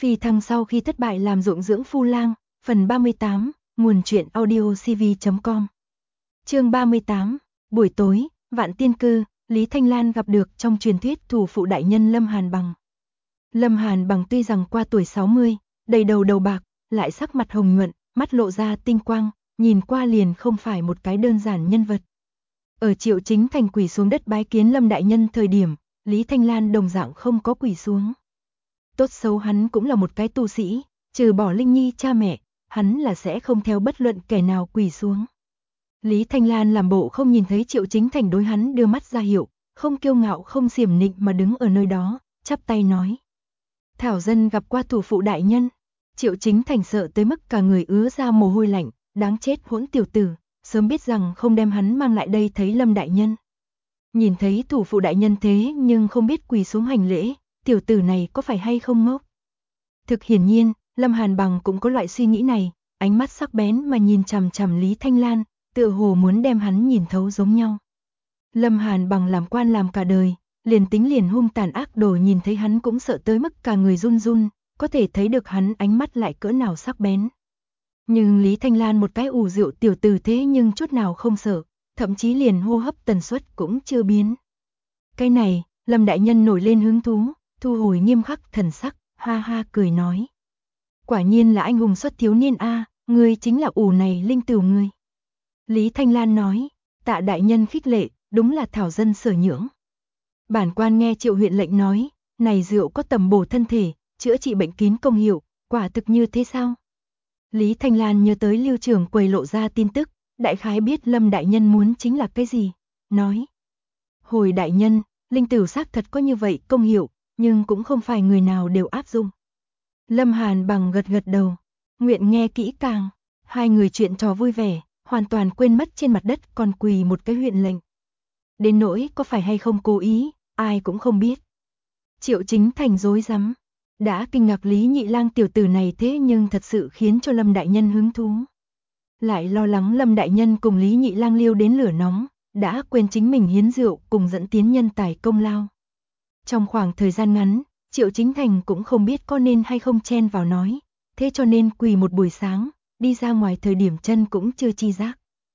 Phi thăng sau khi thất bại làm ruộng dưỡng phu lang, phần 38, nguồn truyện audiocv.com. Chương 38, buổi tối, Vạn Tiên Cư, Lý Thanh Lan gặp được trong truyền thuyết thủ phụ đại nhân Lâm Hàn Bằng. Lâm Hàn Bằng tuy rằng qua tuổi 60, đầy đầu bạc, lại sắc mặt hồng nhuận, mắt lộ ra tinh quang, nhìn qua liền không phải một cái đơn giản nhân vật. Ở Triệu Chính Thành quỳ xuống đất bái kiến Lâm đại nhân thời điểm, Lý Thanh Lan đồng dạng không có quỳ xuống. Tốt xấu hắn cũng là một cái tu sĩ, trừ bỏ Linh Nhi cha mẹ, hắn là sẽ không theo bất luận kẻ nào quỳ xuống. Lý Thanh Lan làm bộ không nhìn thấy Triệu Chính Thành đối hắn đưa mắt ra hiệu, không kiêu ngạo không xiểm nịnh mà đứng ở nơi đó, chắp tay nói. Thảo dân gặp qua thủ phụ đại nhân. Triệu Chính Thành sợ tới mức cả người ứa ra mồ hôi lạnh, đáng chết hỗn tiểu tử, sớm biết rằng không đem hắn mang lại đây thấy Lâm đại nhân. Nhìn thấy thủ phụ đại nhân thế nhưng không biết quỳ xuống hành lễ, tiểu tử này có phải hay không ngốc? Thực hiển nhiên, Lâm Hàn Bằng cũng có loại suy nghĩ này, ánh mắt sắc bén mà nhìn chằm chằm Lý Thanh Lan, tựa hồ muốn đem hắn nhìn thấu giống nhau. Lâm Hàn Bằng làm quan làm cả đời, liền tính liền hung tàn ác đồ nhìn thấy hắn cũng sợ tới mức cả người run run, có thể thấy được hắn ánh mắt lại cỡ nào sắc bén. Nhưng Lý Thanh Lan một cái ủ rượu tiểu tử thế nhưng chút nào không sợ, thậm chí liền hô hấp tần suất cũng chưa biến. Cái này, Lâm đại nhân nổi lên hứng thú, thu hồi nghiêm khắc thần sắc, ha ha cười nói. Quả nhiên là anh hùng xuất thiếu niên a, ngươi chính là ủ này linh tửu ngươi. Lý Thanh Lan nói, tạ đại nhân khích lệ, đúng là thảo dân sở nhưỡng. Bản quan nghe Triệu huyện lệnh nói, này rượu có tầm bổ thân thể, chữa trị bệnh kín công hiệu, quả thực như thế sao? Lý Thanh Lan nhớ tới Lưu trưởng quầy lộ ra tin tức, đại khái biết Lâm đại nhân muốn chính là cái gì, nói. Hồi đại nhân, linh tửu xác thật có như vậy công hiệu, nhưng cũng không phải người nào đều áp dụng. Lâm Hàn Bằng gật gật đầu, nguyện nghe kỹ càng, hai người chuyện trò vui vẻ, hoàn toàn quên mất trên mặt đất còn quỳ một cái huyện lệnh. Đến nỗi có phải hay không cố ý, ai cũng không biết. Triệu Chính Thành rối rắm, đã kinh ngạc Lý Nhị Lang tiểu tử này thế nhưng thật sự khiến cho Lâm đại nhân hứng thú. Lại lo lắng Lâm đại nhân cùng Lý Nhị Lang liêu đến lửa nóng, đã quên chính mình hiến rượu cùng dẫn tiến nhân tài công lao. Trong khoảng thời gian ngắn, Triệu Chính Thành cũng không biết có nên hay không chen vào nói, thế cho nên quỳ một buổi sáng, đi ra ngoài thời điểm chân cũng chưa chi giác.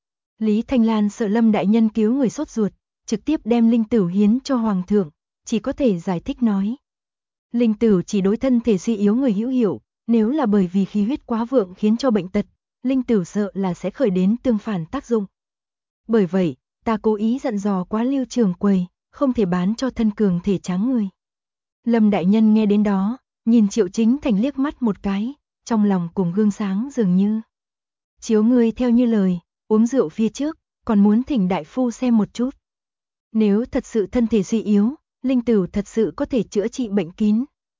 Lý Thanh Lan sợ Lâm đại nhân cứu người sốt ruột, trực tiếp đem linh tửu hiến cho hoàng thượng, chỉ có thể giải thích nói. Linh tửu chỉ đối thân thể suy yếu người hữu hiệu, nếu là bởi vì khí huyết quá vượng khiến cho bệnh tật, linh tửu sợ là sẽ khởi đến tương phản tác dụng. Bởi vậy, ta cố ý dặn dò quá Lưu trưởng quầy, không thể bán cho thân cường thể tráng người. Lâm đại nhân nghe đến đó, nhìn Triệu Chính Thành liếc mắt một cái, trong lòng cùng gương sáng dường như. Chiếu ngươi theo như lời, uống rượu phía trước, còn muốn thỉnh đại phu xem một chút. Nếu thật sự thân thể suy yếu, linh tửu thật sự có thể chữa trị bệnh kín.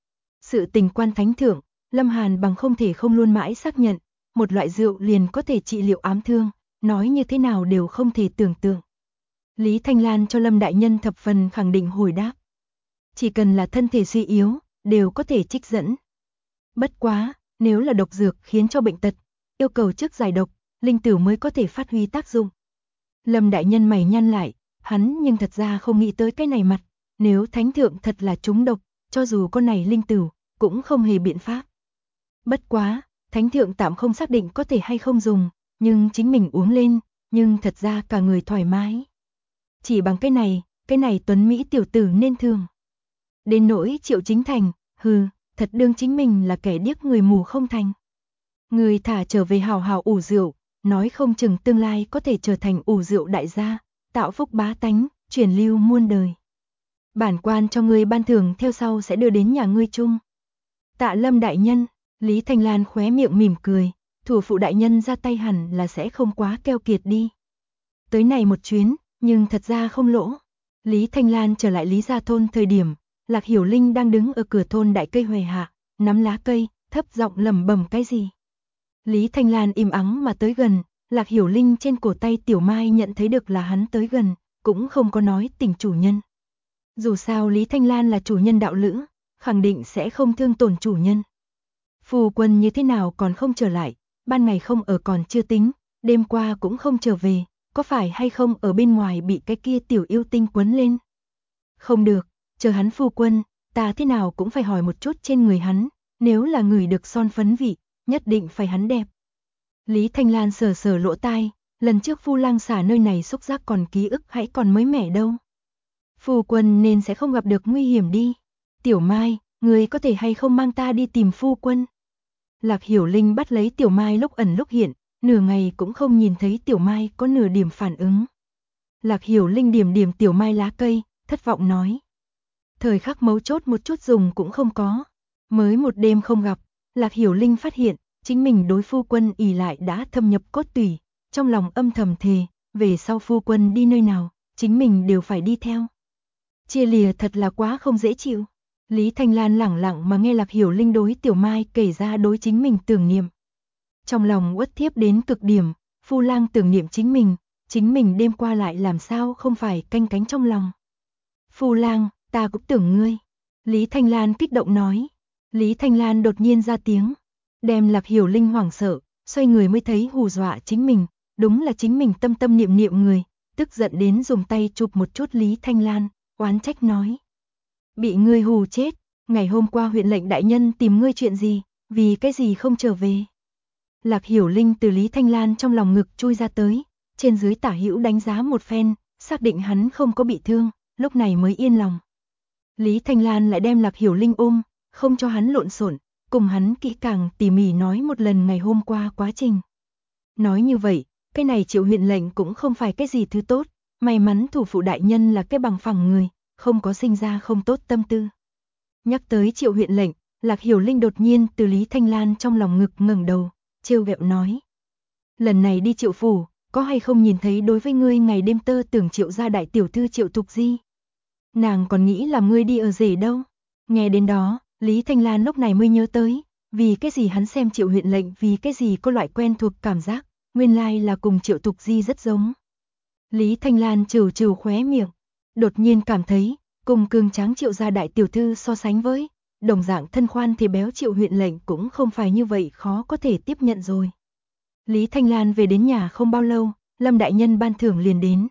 Sự tình quan thánh thượng, Lâm Hàn Bằng không thể không luôn mãi xác nhận, một loại rượu liền có thể trị liệu ám thương, nói như thế nào đều không thể tưởng tượng. Lý Thanh Lan cho Lâm đại nhân thập phần khẳng định hồi đáp. Chỉ cần là thân thể suy yếu, đều có thể trích dẫn. Bất quá, nếu là độc dược khiến cho bệnh tật, yêu cầu trước giải độc, linh tửu mới có thể phát huy tác dụng. Lâm đại nhân mày nhăn lại, hắn nhưng thật ra không nghĩ tới cái này mặt, nếu thánh thượng thật là trúng độc, cho dù con này linh tửu, cũng không hề biện pháp. Bất quá, thánh thượng tạm không xác định có thể hay không dùng, nhưng chính mình uống lên, nhưng thật ra cả người thoải mái. Chỉ bằng cái này tuấn Mỹ tiểu tử nên thương. Đến nỗi Triệu Chính Thành, thật đương chính mình là kẻ điếc người mù không thành. Người thả trở về hào hào ủ rượu, nói không chừng tương lai có thể trở thành ủ rượu đại gia, tạo phúc bá tánh, truyền lưu muôn đời. Bản quan cho ngươi ban thưởng theo sau sẽ đưa đến nhà ngươi chung. Tạ Lâm đại nhân, Lý Thanh Lan khóe miệng mỉm cười, thủ phụ đại nhân ra tay hẳn là sẽ không quá keo kiệt đi. Tới này một chuyến, nhưng thật ra không lỗ. Lý Thanh Lan trở lại Lý Gia thôn thời điểm, Lạc Hiểu Linh đang đứng ở cửa thôn đại cây hòe hạ, nắm lá cây, thấp giọng lẩm bẩm cái gì. Lý Thanh Lan im ắng mà tới gần, Lạc Hiểu Linh trên cổ tay Tiểu Mai nhận thấy được là hắn tới gần, cũng không có nói tình chủ nhân. Dù sao Lý Thanh Lan là chủ nhân đạo lữ, khẳng định sẽ không thương tổn chủ nhân. Phu quân như thế nào còn không trở lại, ban ngày không ở còn chưa tính, đêm qua cũng không trở về, có phải hay không ở bên ngoài bị cái kia tiểu yêu tinh quấn lên. Không được, chờ hắn phu quân, ta thế nào cũng phải hỏi một chút trên người hắn, nếu là người được son phấn vị, nhất định phải hắn đẹp. Lý Thanh Lan sờ sờ lỗ tai, lần trước Phu Lang xả nơi này xúc giác còn ký ức hãy còn mới mẻ đâu. Phu quân nên sẽ không gặp được nguy hiểm đi. Tiểu Mai, người có thể hay không mang ta đi tìm phu quân? Lạc Hiểu Linh bắt lấy Tiểu Mai lúc ẩn lúc hiện, nửa ngày cũng không nhìn thấy Tiểu Mai có nửa điểm phản ứng. Lạc Hiểu Linh điểm điểm Tiểu Mai lá cây, thất vọng nói. Thời khắc mấu chốt một chút dùng cũng không có. Mới một đêm không gặp, Lạc Hiểu Linh phát hiện, chính mình đối phu quân ỷ lại đã thâm nhập cốt tủy, trong lòng âm thầm thề, về sau phu quân đi nơi nào, chính mình đều phải đi theo. Chia lìa thật là quá không dễ chịu. Lý Thanh Lan lẳng lặng mà nghe Lạc Hiểu Linh đối Tiểu Mai kể ra đối chính mình tưởng niệm. Trong lòng uất thiếp đến cực điểm, Phu Lang tưởng niệm chính mình đêm qua lại làm sao không phải canh cánh trong lòng. Phu Lang, ta cũng tưởng ngươi. Lý Thanh Lan kích động nói. Lý Thanh Lan đột nhiên ra tiếng, đem Lạc Hiểu Linh hoảng sợ, xoay người mới thấy hù dọa chính mình, đúng là chính mình tâm tâm niệm niệm người, tức giận đến dùng tay chụp một chút Lý Thanh Lan, oán trách nói. Bị ngươi hù chết, ngày hôm qua huyện lệnh đại nhân tìm ngươi chuyện gì, vì cái gì không trở về. Lạc Hiểu Linh từ Lý Thanh Lan trong lòng ngực chui ra tới, trên dưới tả hữu đánh giá một phen, xác định hắn không có bị thương, lúc này mới yên lòng. Lý Thanh Lan lại đem Lạc Hiểu Linh ôm, không cho hắn lộn xộn, cùng hắn kỹ càng tỉ mỉ nói một lần ngày hôm qua quá trình. Nói như vậy, cái này Triệu huyện lệnh cũng không phải cái gì thứ tốt, may mắn thủ phụ đại nhân là cái bằng phẳng người, không có sinh ra không tốt tâm tư. Nhắc tới Triệu huyện lệnh, Lạc Hiểu Linh đột nhiên từ Lý Thanh Lan trong lòng ngực ngẩng đầu, trêu ghẹo nói. Lần này đi Triệu phủ, có hay không nhìn thấy đối với ngươi ngày đêm tơ tưởng Triệu gia đại tiểu thư Triệu Tục Di? Nàng còn nghĩ là ngươi đi ở rể đâu. Nghe đến đó, Lý Thanh Lan lúc này mới nhớ tới, vì cái gì hắn xem Triệu huyện lệnh vì cái gì có loại quen thuộc cảm giác, nguyên lai là cùng Triệu Tục Di rất giống. Lý Thanh Lan trừ trừ khóe miệng, đột nhiên cảm thấy, cùng cường tráng Triệu gia đại tiểu thư so sánh với, đồng dạng thân khoan thì béo Triệu huyện lệnh cũng không phải như vậy khó có thể tiếp nhận rồi. Lý Thanh Lan về đến nhà không bao lâu, Lâm đại nhân ban thưởng liền đến.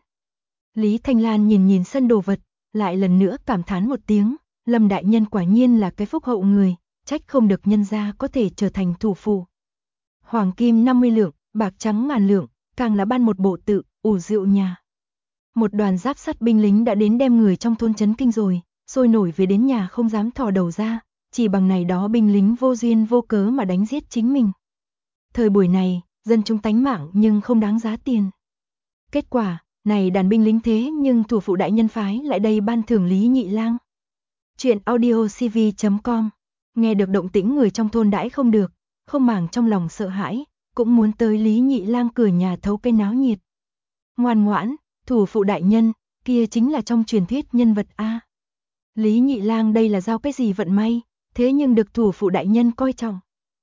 Lý Thanh Lan nhìn nhìn sân đồ vật, lại lần nữa cảm thán một tiếng, Lâm đại nhân quả nhiên là cái phúc hậu người, trách không được nhân gia có thể trở thành thủ phủ. Hoàng kim 50 lượng, bạc trắng ngàn lượng, càng là ban một bộ tự, ủ rượu nhà. Một đoàn giáp sắt binh lính đã đến đem người trong thôn chấn kinh rồi, sôi nổi về đến nhà không dám thò đầu ra, chỉ bằng này đó binh lính vô duyên vô cớ mà đánh giết chính mình. Thời buổi này, dân chúng tánh mạng nhưng không đáng giá tiền. Kết quả, này đàn binh lính thế nhưng thủ phụ đại nhân phái lại đây ban thưởng Lý Nhị Lang. Chuyện audiocv.com. Nghe được động tĩnh người trong thôn đãi không được, không màng trong lòng sợ hãi, cũng muốn tới Lý Nhị Lang cửa nhà thấu cái náo nhiệt. Ngoan ngoãn, thủ phụ đại nhân, kia chính là trong truyền thuyết nhân vật A. Lý Nhị Lang đây là giao cái gì vận may, thế nhưng được thủ phụ đại nhân coi trọng.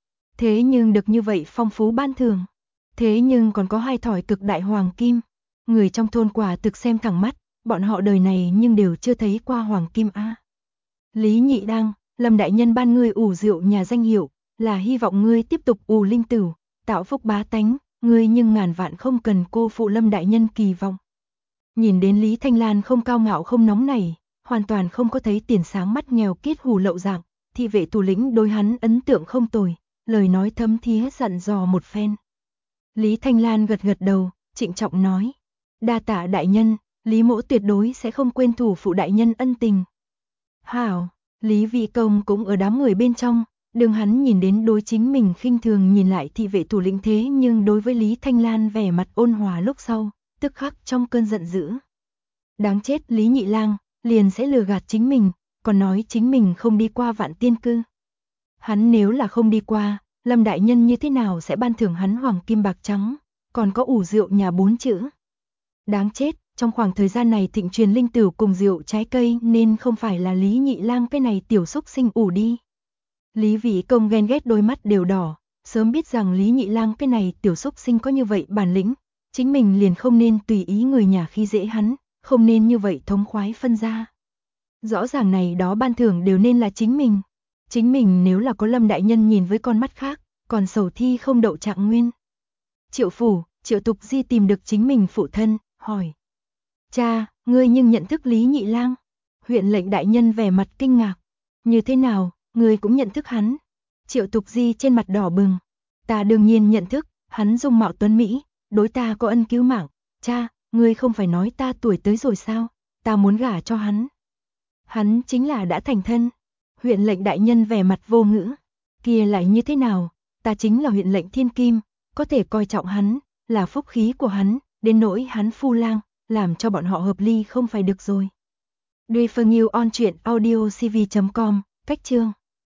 Thế nhưng được như vậy phong phú ban thưởng. Thế nhưng còn có 2 thỏi cực đại hoàng kim. Người trong thôn quả thực xem thẳng mắt, bọn họ đời này nhưng đều chưa thấy qua hoàng kim A. Lý Nhị Lang, Lâm đại nhân ban ngươi ủ rượu nhà danh hiệu, là hy vọng ngươi tiếp tục ủ linh tửu, tạo phúc bá tánh, ngươi nhưng ngàn vạn không cần cô phụ Lâm đại nhân kỳ vọng. Nhìn đến Lý Thanh Lan không cao ngạo không nóng nảy, hoàn toàn không có thấy tiền sáng mắt nghèo kiết hù lậu dạng, thị vệ thủ lĩnh đối hắn ấn tượng không tồi, lời nói thấm thía dặn dò một phen. Lý Thanh Lan gật gật đầu, trịnh trọng nói, đa tạ đại nhân, Lý mỗ tuyệt đối sẽ không quên thủ phụ đại nhân ân tình. Hảo, Lý Vị Công cũng ở đám người bên trong, đừng hắn nhìn đến đối chính mình khinh thường nhìn lại thị vệ thủ lĩnh thế nhưng đối với Lý Thanh Lan vẻ mặt ôn hòa lúc sau, tức khắc trong cơn giận dữ. Đáng chết Lý Nhị Lang, liền sẽ lừa gạt chính mình, còn nói chính mình không đi qua Vạn Tiên Cư. Hắn nếu là không đi qua, Lâm đại nhân như thế nào sẽ ban thưởng hắn hoàng kim bạc trắng, còn có ủ rượu nhà 4 chữ. Đáng chết, trong khoảng thời gian này thịnh truyền linh tửu cùng rượu trái cây nên không phải là Lý Nhị Lang cái này tiểu xúc sinh ủ đi. Lý Vĩ Công ghen ghét đôi mắt đều đỏ, sớm biết rằng Lý Nhị Lang cái này tiểu xúc sinh có như vậy bản lĩnh, chính mình liền không nên tùy ý người nhà khi dễ hắn, không nên như vậy thống khoái phân ra. Rõ ràng này đó ban thưởng đều nên là chính mình nếu là có Lâm đại nhân nhìn với con mắt khác, còn sầu thi không đậu trạng nguyên. Triệu phủ, Triệu Tục Di tìm được chính mình phụ thân, hỏi. Cha, ngươi nhưng nhận thức Lý Nhị Lang? Huyện lệnh đại nhân vẻ mặt kinh ngạc. Như thế nào, ngươi cũng nhận thức hắn? Triệu Tục Di trên mặt đỏ bừng. Ta đương nhiên nhận thức, hắn dung mạo tuấn Mỹ, đối ta có ân cứu mạng. Cha, ngươi không phải nói ta tuổi tới rồi sao? Ta muốn gả cho hắn. Hắn chính là đã thành thân. Huyện lệnh đại nhân vẻ mặt vô ngữ. Kia lại như thế nào? Ta chính là huyện lệnh thiên kim, có thể coi trọng hắn, là phúc khí của hắn, đến nỗi hắn phu lang, làm cho bọn họ hợp ly không phải được rồi. Duy Phương Yêu on truyện audio cv.com, cách chương.